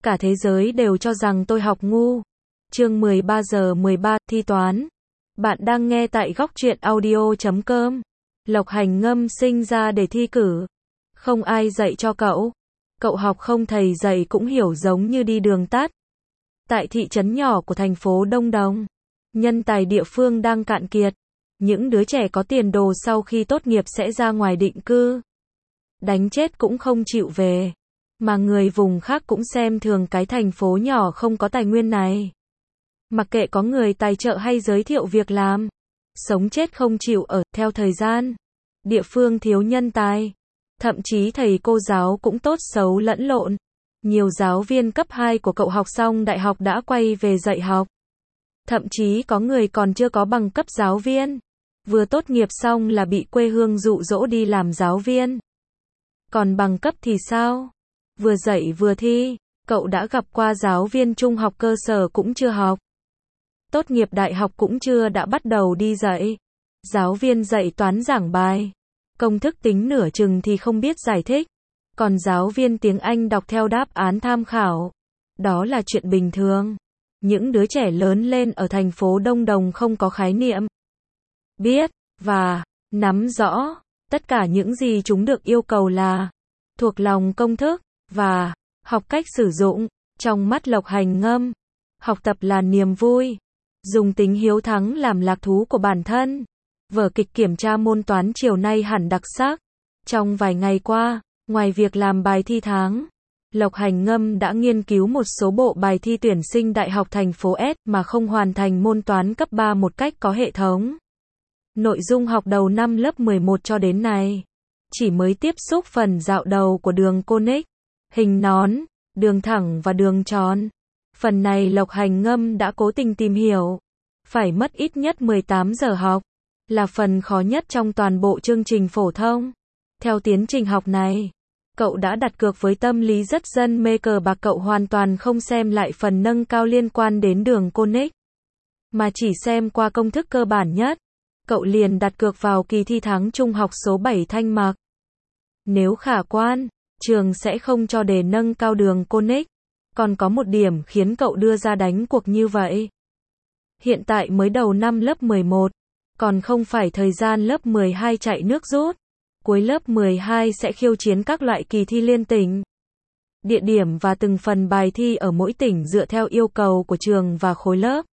Cả thế giới đều cho rằng tôi học ngu. Chương 13 giờ 13, thi toán. Bạn đang nghe tại góc truyện audio.com. Lộc Hành Ngâm sinh ra để thi cử. Không ai dạy cho cậu. Cậu học không thầy dạy cũng hiểu, giống như đi đường tắt. Tại thị trấn nhỏ của thành phố Đông Đồng, nhân tài địa phương đang cạn kiệt. Những đứa trẻ có tiền đồ sau khi tốt nghiệp sẽ ra ngoài định cư. Đánh chết cũng không chịu về. Mà người vùng khác cũng xem thường cái thành phố nhỏ không có tài nguyên này. Mặc kệ có người tài trợ hay giới thiệu việc làm, sống chết không chịu ở. Theo thời gian, địa phương thiếu nhân tài. Thậm chí thầy cô giáo cũng tốt xấu lẫn lộn. Nhiều giáo viên cấp 2 của cậu học xong đại học đã quay về dạy học. Thậm chí có người còn chưa có bằng cấp giáo viên. Vừa tốt nghiệp xong là bị quê hương dụ dỗ đi làm giáo viên. Còn bằng cấp thì sao? Vừa dạy vừa thi. Cậu đã gặp qua giáo viên trung học cơ sở cũng chưa học. Tốt nghiệp đại học cũng chưa đã bắt đầu đi dạy. Giáo viên dạy toán giảng bài. Công thức tính nửa chừng thì không biết giải thích. Còn giáo viên tiếng Anh đọc theo đáp án tham khảo. Đó là chuyện bình thường. Những đứa trẻ lớn lên ở thành phố Đông Đồng không có khái niệm biết và nắm rõ. Tất cả những gì chúng được yêu cầu là thuộc lòng công thức và học cách sử dụng. Trong mắt Lộc Hành Ngâm, học tập là niềm vui. Dùng tính hiếu thắng làm lạc thú của bản thân. Vở kịch kiểm tra môn toán chiều nay hẳn đặc sắc. Trong vài ngày qua, ngoài việc làm bài thi tháng, Lộc Hành Ngâm đã nghiên cứu một số bộ bài thi tuyển sinh đại học thành phố S mà không hoàn thành môn toán cấp 3 một cách có hệ thống. Nội dung học đầu năm lớp 11 cho đến nay chỉ mới tiếp xúc phần dạo đầu của đường conic, hình nón, đường thẳng và đường tròn. Phần này Lộc Hành Ngâm đã cố tình tìm hiểu. Phải mất ít nhất 18 giờ học. Là phần khó nhất trong toàn bộ chương trình phổ thông. Theo tiến trình học này, cậu đã đặt cược với tâm lý rất dân mê cờ bạc. Cậu hoàn toàn không xem lại phần nâng cao liên quan đến đường conic, mà chỉ xem qua công thức cơ bản nhất. Cậu liền đặt cược vào kỳ thi tháng trung học số 7 Thanh Mạc. Nếu khả quan, trường sẽ không cho đề nâng cao đường conic. Còn có một điểm khiến cậu đưa ra đánh cuộc như vậy. Hiện tại mới đầu năm lớp 11, còn không phải thời gian lớp 12 chạy nước rút. Cuối lớp 12 sẽ khiêu chiến các loại kỳ thi liên tỉnh. Địa điểm và từng phần bài thi ở mỗi tỉnh dựa theo yêu cầu của trường và khối lớp.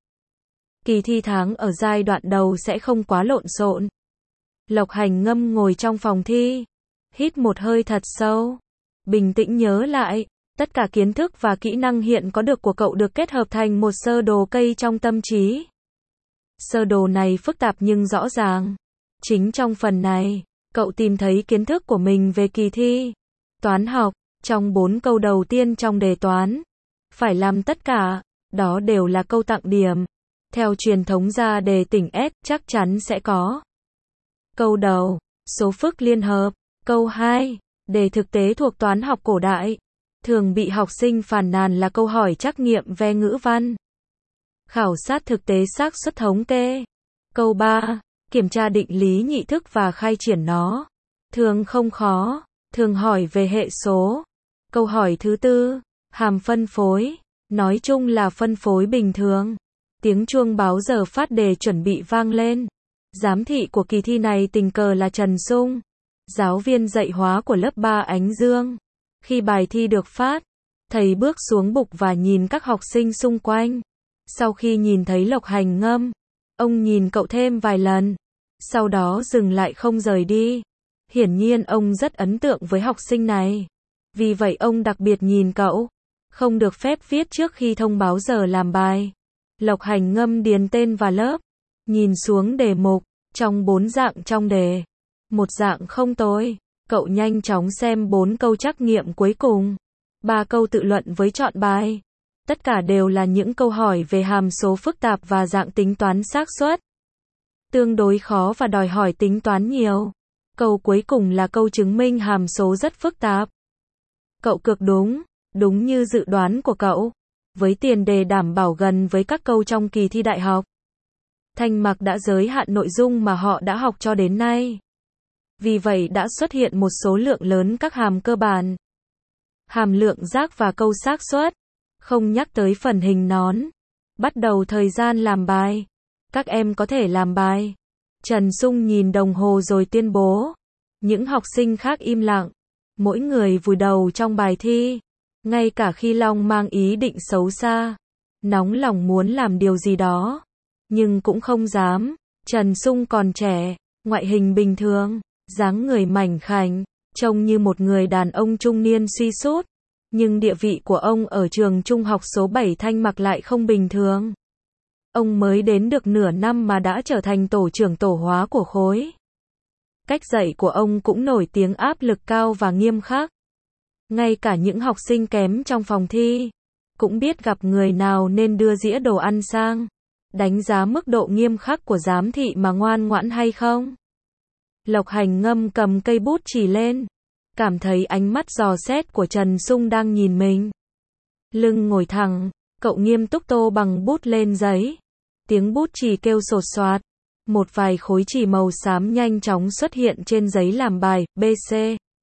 Kỳ thi tháng ở giai đoạn đầu sẽ không quá lộn xộn. Lộc Hành Ngâm ngồi trong phòng thi, hít một hơi thật sâu, bình tĩnh nhớ lại. Tất cả kiến thức và kỹ năng hiện có được của cậu được kết hợp thành một sơ đồ cây trong tâm trí. Sơ đồ này phức tạp nhưng rõ ràng. Chính trong phần này, cậu tìm thấy kiến thức của mình về kỳ thi toán học. Trong 4 câu đầu tiên trong đề toán, phải làm tất cả, đó đều là câu tặng điểm. Theo truyền thống ra đề tỉnh S chắc chắn sẽ có. Câu đầu, số phức liên hợp. Câu 2, đề thực tế thuộc toán học cổ đại. Thường bị học sinh phàn nàn là câu hỏi trắc nghiệm về ngữ văn. Khảo sát thực tế xác suất thống kê. Câu 3, kiểm tra định lý nhị thức và khai triển nó. Thường không khó, thường hỏi về hệ số. Câu hỏi thứ 4, hàm phân phối. Nói chung là phân phối bình thường. Tiếng chuông báo giờ phát đề chuẩn bị vang lên. Giám thị của kỳ thi này tình cờ là Trần Sung, giáo viên dạy hóa của lớp 3 Ánh Dương. Khi bài thi được phát, thầy bước xuống bục và nhìn các học sinh xung quanh. Sau khi nhìn thấy Lộc Hành Ngâm, ông nhìn cậu thêm vài lần, sau đó dừng lại không rời đi. Hiển nhiên ông rất ấn tượng với học sinh này. Vì vậy ông đặc biệt nhìn cậu. Không được phép viết trước khi thông báo giờ làm bài. Lộc Hành Ngâm điền tên vào lớp, nhìn xuống đề mục, trong 4 dạng trong đề, một dạng không tồi. Cậu nhanh chóng xem 4 câu trắc nghiệm cuối cùng, 3 câu tự luận với chọn bài. Tất cả đều là những câu hỏi về hàm số phức tạp và dạng tính toán xác suất tương đối khó và đòi hỏi tính toán nhiều. Câu cuối cùng là câu chứng minh hàm số rất phức tạp. Cậu cược đúng như dự đoán của cậu, với tiền đề đảm bảo gần với các câu trong kỳ thi đại học. Thanh Mạc đã giới hạn nội dung mà họ đã học cho đến nay. Vì vậy đã xuất hiện một số lượng lớn các hàm cơ bản, hàm lượng giác và câu xác suất. không nhắc tới phần hình nón. Bắt đầu thời gian làm bài. Các em có thể làm bài. Trần Sung nhìn đồng hồ rồi tuyên bố. Những học sinh khác im lặng. Mỗi người vùi đầu trong bài thi. Ngay cả khi Long mang ý định xấu xa, nóng lòng muốn làm điều gì đó, nhưng cũng không dám. Trần Sung còn trẻ, ngoại hình bình thường, dáng người mảnh khảnh, trông như một người đàn ông trung niên suy sút. Nhưng địa vị của ông ở trường trung học số 7 Thanh Mặc lại không bình thường. Ông mới đến được nửa năm mà đã trở thành tổ trưởng tổ hóa của khối. Cách dạy của ông cũng nổi tiếng áp lực cao và nghiêm khắc. Ngay cả những học sinh kém trong phòng thi cũng biết gặp người nào nên đưa dĩa đồ ăn sang, đánh giá mức độ nghiêm khắc của giám thị mà ngoan ngoãn hay không. Lộc Hành Ngâm cầm cây bút chỉ lên, cảm thấy ánh mắt dò xét của Trần Sung đang nhìn mình. Lưng ngồi thẳng, cậu nghiêm túc tô bằng bút lên giấy. Tiếng bút chì kêu sột soạt. Một vài khối chì màu xám nhanh chóng xuất hiện trên giấy làm bài, B, C,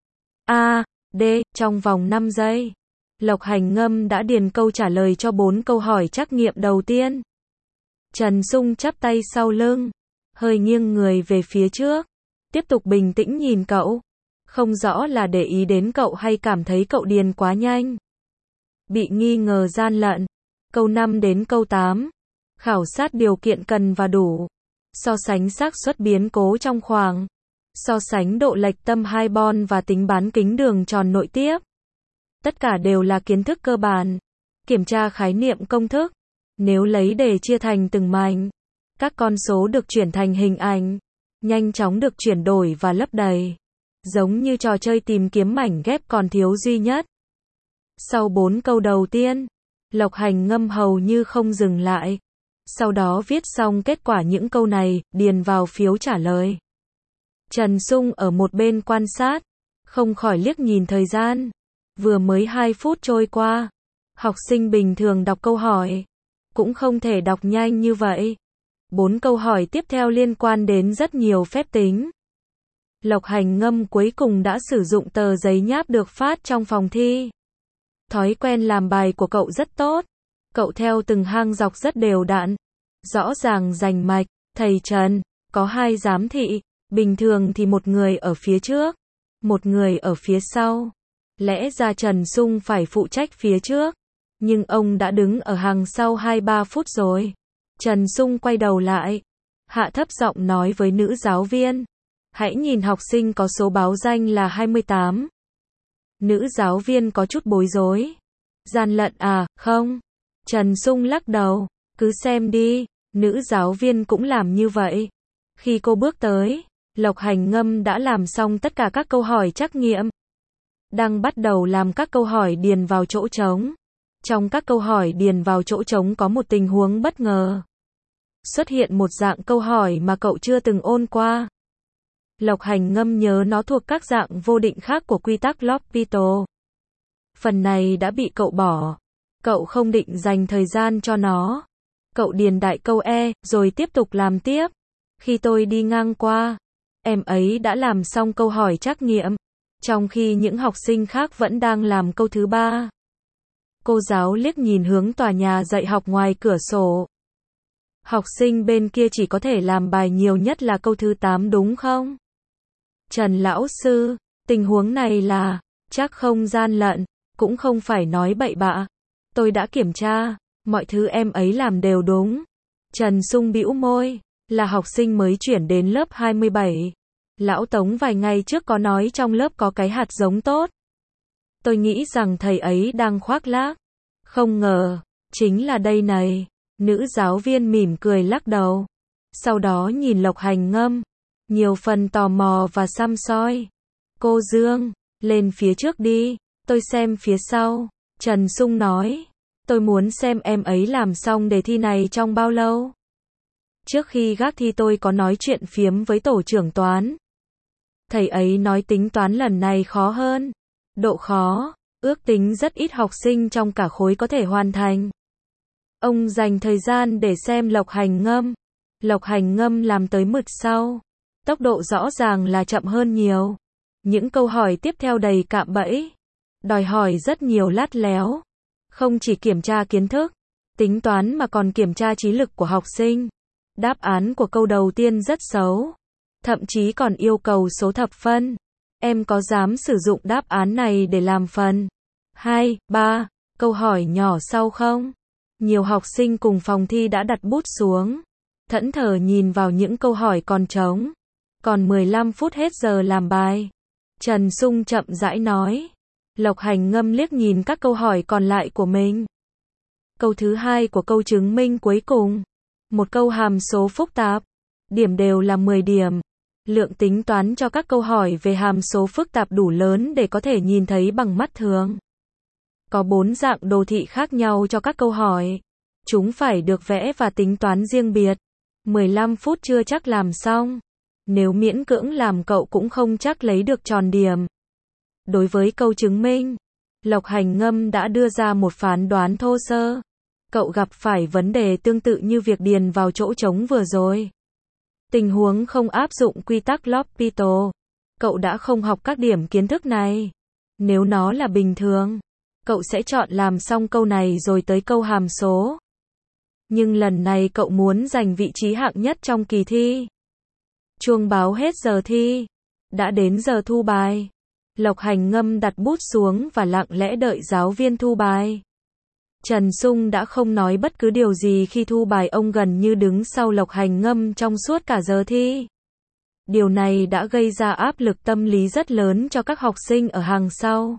A, D, trong vòng 5 giây. Lộc Hành Ngâm đã điền câu trả lời cho 4 câu hỏi trắc nghiệm đầu tiên. Trần Sung chắp tay sau lưng, hơi nghiêng người về phía trước, tiếp tục bình tĩnh nhìn cậu. Không rõ là để ý đến cậu hay cảm thấy cậu điền quá nhanh. Bị nghi ngờ gian lận. Câu 5 đến câu 8. Khảo sát điều kiện cần và đủ. So sánh xác suất biến cố trong khoảng. So sánh độ lệch tâm hai bon và tính bán kính đường tròn nội tiếp. Tất cả đều là kiến thức cơ bản. Kiểm tra khái niệm công thức. Nếu lấy đề chia thành từng mảnh, các con số được chuyển thành hình ảnh, nhanh chóng được chuyển đổi và lấp đầy. Giống như trò chơi tìm kiếm mảnh ghép còn thiếu duy nhất. Sau 4 câu đầu tiên, Lộc Hành Ngâm hầu như không dừng lại. Sau đó viết xong kết quả những câu này, điền vào phiếu trả lời. Trần Sung ở một bên quan sát, không khỏi liếc nhìn thời gian. Vừa mới 2 phút trôi qua. Học sinh bình thường đọc câu hỏi cũng không thể đọc nhanh như vậy. 4 câu hỏi tiếp theo liên quan đến rất nhiều phép tính. Lộc Hành Ngâm cuối cùng đã sử dụng tờ giấy nháp được phát trong phòng thi. Thói quen làm bài của cậu rất tốt. Cậu theo từng hang dọc rất đều đặn, rõ ràng rành mạch. Thầy Trần, có 2 giám thị, bình thường thì một người ở phía trước, một người ở phía sau. Lẽ ra Trần Sung phải phụ trách phía trước, nhưng ông đã đứng ở hàng sau 2-3 phút rồi. Trần Sung quay đầu lại, hạ thấp giọng nói với nữ giáo viên. Hãy nhìn học sinh có số báo danh là 28. Nữ giáo viên có chút bối rối. Gian lận à, không. Trần Sung lắc đầu, cứ xem đi. Nữ giáo viên cũng làm như vậy. Khi cô bước tới, Lộc Hành Ngâm đã làm xong tất cả các câu hỏi trắc nghiệm. Đang bắt đầu làm các câu hỏi điền vào chỗ trống. Trong các câu hỏi điền vào chỗ trống có một tình huống bất ngờ. Xuất hiện một dạng câu hỏi mà cậu chưa từng ôn qua. Lộc Hành Ngâm nhớ nó thuộc các dạng vô định khác của quy tắc L'Hopital. Phần này đã bị cậu bỏ. Cậu không định dành thời gian cho nó. Cậu điền đại câu E, rồi tiếp tục làm tiếp. Khi tôi đi ngang qua, em ấy đã làm xong câu hỏi trắc nghiệm, trong khi những học sinh khác vẫn đang làm câu thứ 3. Cô giáo liếc nhìn hướng tòa nhà dạy học ngoài cửa sổ. Học sinh bên kia chỉ có thể làm bài nhiều nhất là câu thứ 8 đúng không? Trần lão sư, tình huống này là, chắc không gian lận, cũng không phải nói bậy bạ. Tôi đã kiểm tra, mọi thứ em ấy làm đều đúng. Trần Sung bĩu môi, là học sinh mới chuyển đến lớp 27. Lão Tống vài ngày trước có nói trong lớp có cái hạt giống tốt. Tôi nghĩ rằng thầy ấy đang khoác lác. Không ngờ, chính là đây này. Nữ giáo viên mỉm cười lắc đầu. Sau đó nhìn Lộc Hành Ngâm, nhiều phần tò mò và săm soi. Cô Dương, lên phía trước đi, tôi xem phía sau. Trần Sung nói, tôi muốn xem em ấy làm xong đề thi này trong bao lâu. Trước khi gác thi tôi có nói chuyện phiếm với tổ trưởng toán. Thầy ấy nói tính toán lần này khó hơn. Độ khó, ước tính rất ít học sinh trong cả khối có thể hoàn thành. Ông dành thời gian để xem Lộc Hành Ngâm. Lộc Hành Ngâm làm tới mực sau. Tốc độ rõ ràng là chậm hơn nhiều. Những câu hỏi tiếp theo đầy cạm bẫy. Đòi hỏi rất nhiều lắt léo. Không chỉ kiểm tra kiến thức, tính toán mà còn kiểm tra trí lực của học sinh. Đáp án của câu đầu tiên rất xấu. Thậm chí còn yêu cầu số thập phân. Em có dám sử dụng đáp án này để làm phần 2, 3, câu hỏi nhỏ sau không? Nhiều học sinh cùng phòng thi đã đặt bút xuống, thẫn thờ nhìn vào những câu hỏi còn trống. Còn 15 phút hết giờ làm bài. Trần Sung chậm rãi nói. Lộc Hành ngâm liếc nhìn các câu hỏi còn lại của mình. Câu thứ 2 của câu chứng minh cuối cùng. Một câu hàm số phức tạp. Điểm đều là 10 điểm. Lượng tính toán cho các câu hỏi về hàm số phức tạp đủ lớn để có thể nhìn thấy bằng mắt thường. Có 4 dạng đồ thị khác nhau cho các câu hỏi. Chúng phải được vẽ và tính toán riêng biệt. 15 phút chưa chắc làm xong. Nếu miễn cưỡng làm cậu cũng không chắc lấy được tròn điểm. Đối với câu chứng minh, Lộc Hành ngâm đã đưa ra một phán đoán thô sơ. Cậu gặp phải vấn đề tương tự như việc điền vào chỗ trống vừa rồi. Tình huống không áp dụng quy tắc L'Hopital. Cậu đã không học các điểm kiến thức này. Nếu nó là bình thường, cậu sẽ chọn làm xong câu này rồi tới câu hàm số. Nhưng lần này cậu muốn giành vị trí hạng nhất trong kỳ thi. Chuông báo hết giờ thi. Đã đến giờ thu bài. Lộc Hành ngâm đặt bút xuống và lặng lẽ đợi giáo viên thu bài. Trần Sung đã không nói bất cứ điều gì khi thu bài, ông gần như đứng sau Lộc Hành ngâm trong suốt cả giờ thi. Điều này đã gây ra áp lực tâm lý rất lớn cho các học sinh ở hàng sau.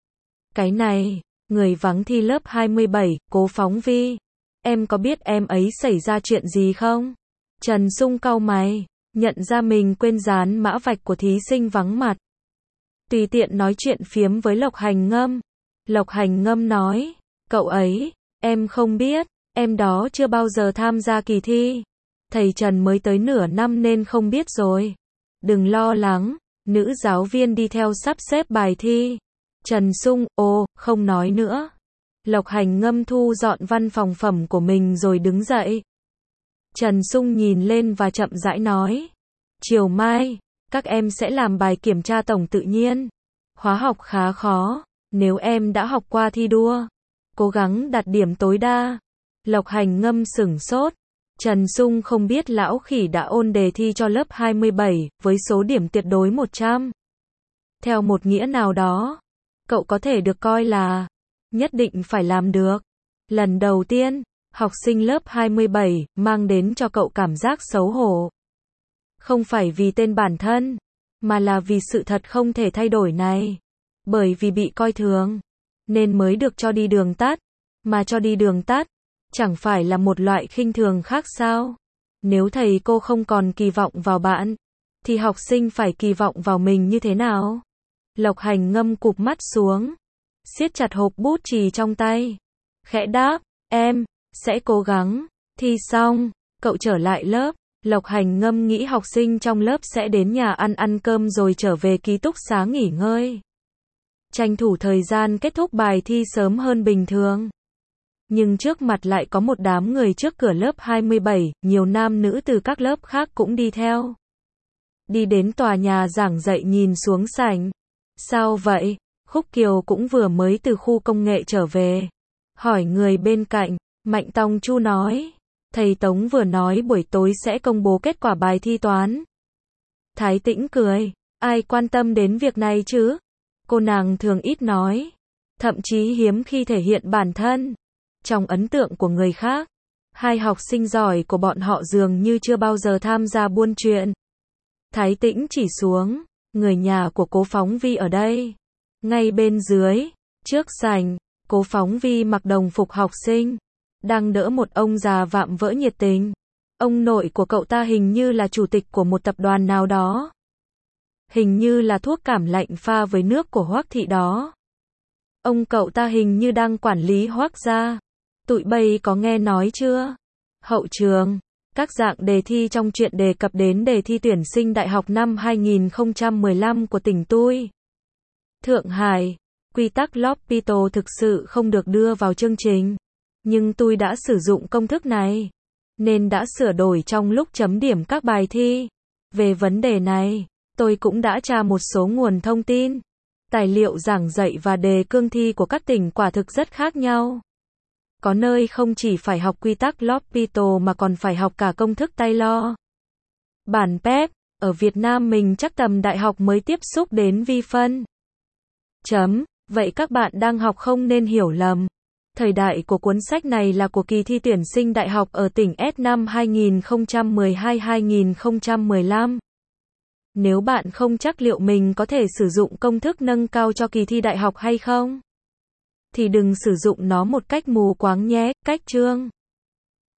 Cái này, người vắng thi lớp 27, Cố Phóng Vi. Em có biết em ấy xảy ra chuyện gì không? Trần Sung cau mày, nhận ra mình quên dán mã vạch của thí sinh vắng mặt. Tùy tiện nói chuyện phiếm với Lộc Hành ngâm. Lộc Hành ngâm nói, cậu ấy, em không biết, em đó chưa bao giờ tham gia kỳ thi. Thầy Trần mới tới nửa năm nên không biết rồi. Đừng lo lắng, nữ giáo viên đi theo sắp xếp bài thi. Trần Sung, không nói nữa. Lộc Hành ngâm thu dọn văn phòng phẩm của mình rồi đứng dậy. Trần Sung nhìn lên và chậm rãi nói, chiều mai, các em sẽ làm bài kiểm tra tổng tự nhiên. Hóa học khá khó, nếu em đã học qua thi đua, cố gắng đạt điểm tối đa. Lộc Hành ngâm sửng sốt. Trần Sung không biết lão khỉ đã ôn đề thi cho lớp 27 với số điểm tuyệt đối 100. Theo một nghĩa nào đó, cậu có thể được coi là nhất định phải làm được. Lần đầu tiên, học sinh lớp 27 mang đến cho cậu cảm giác xấu hổ. Không phải vì tên bản thân, mà là vì sự thật không thể thay đổi này. Bởi vì bị coi thường, nên mới được cho đi đường tắt. Mà cho đi đường tắt, chẳng phải là một loại khinh thường khác sao? Nếu thầy cô không còn kỳ vọng vào bạn, thì học sinh phải kỳ vọng vào mình như thế nào? Lộc Hành ngâm cụp mắt xuống, siết chặt hộp bút chì trong tay. Khẽ đáp, em sẽ cố gắng. Thi xong, cậu trở lại lớp. Lộc Hành ngâm nghĩ học sinh trong lớp sẽ đến nhà ăn cơm rồi trở về ký túc xá nghỉ ngơi. Tranh thủ thời gian kết thúc bài thi sớm hơn bình thường. Nhưng trước mặt lại có một đám người trước cửa lớp 27, nhiều nam nữ từ các lớp khác cũng đi theo. Đi đến tòa nhà giảng dạy nhìn xuống sảnh. Sao vậy? Khúc Kiều cũng vừa mới từ khu công nghệ trở về. Hỏi người bên cạnh, Mạnh Tông Chu nói. Thầy Tống vừa nói buổi tối sẽ công bố kết quả bài thi toán. Thái Tĩnh cười. Ai quan tâm đến việc này chứ? Cô nàng thường ít nói. Thậm chí hiếm khi thể hiện bản thân. Trong ấn tượng của người khác, hai học sinh giỏi của bọn họ dường như chưa bao giờ tham gia buôn chuyện. Thái Tĩnh chỉ xuống. Người nhà của Cố Phóng Vi ở đây. Ngay bên dưới, trước sảnh, Cố Phóng Vi mặc đồng phục học sinh, đang đỡ một ông già vạm vỡ nhiệt tình. Ông nội của cậu ta hình như là chủ tịch của một tập đoàn nào đó. Hình như là thuốc cảm lạnh pha với nước của Hoắc thị đó. Ông cậu ta hình như đang quản lý Hoắc gia. Tụi bay có nghe nói chưa? Hậu trường, các dạng đề thi trong truyện đề cập đến đề thi tuyển sinh đại học năm 2015 của tỉnh Tui. Thượng Hải, quy tắc L'Hopital thực sự không được đưa vào chương trình. Nhưng tôi đã sử dụng công thức này, nên đã sửa đổi trong lúc chấm điểm các bài thi. Về vấn đề này, tôi cũng đã tra một số nguồn thông tin. Tài liệu giảng dạy và đề cương thi của các tỉnh quả thực rất khác nhau. Có nơi không chỉ phải học quy tắc L'Hopital mà còn phải học cả công thức Taylor. Bản PEP, ở Việt Nam mình chắc tầm đại học mới tiếp xúc đến vi phân. Vậy các bạn đang học không nên hiểu lầm. Thời đại của cuốn sách này là của kỳ thi tuyển sinh đại học ở tỉnh S năm 2012-2015. Nếu bạn không chắc liệu mình có thể sử dụng công thức nâng cao cho kỳ thi đại học hay không, thì đừng sử dụng nó một cách mù quáng nhé. Cách chương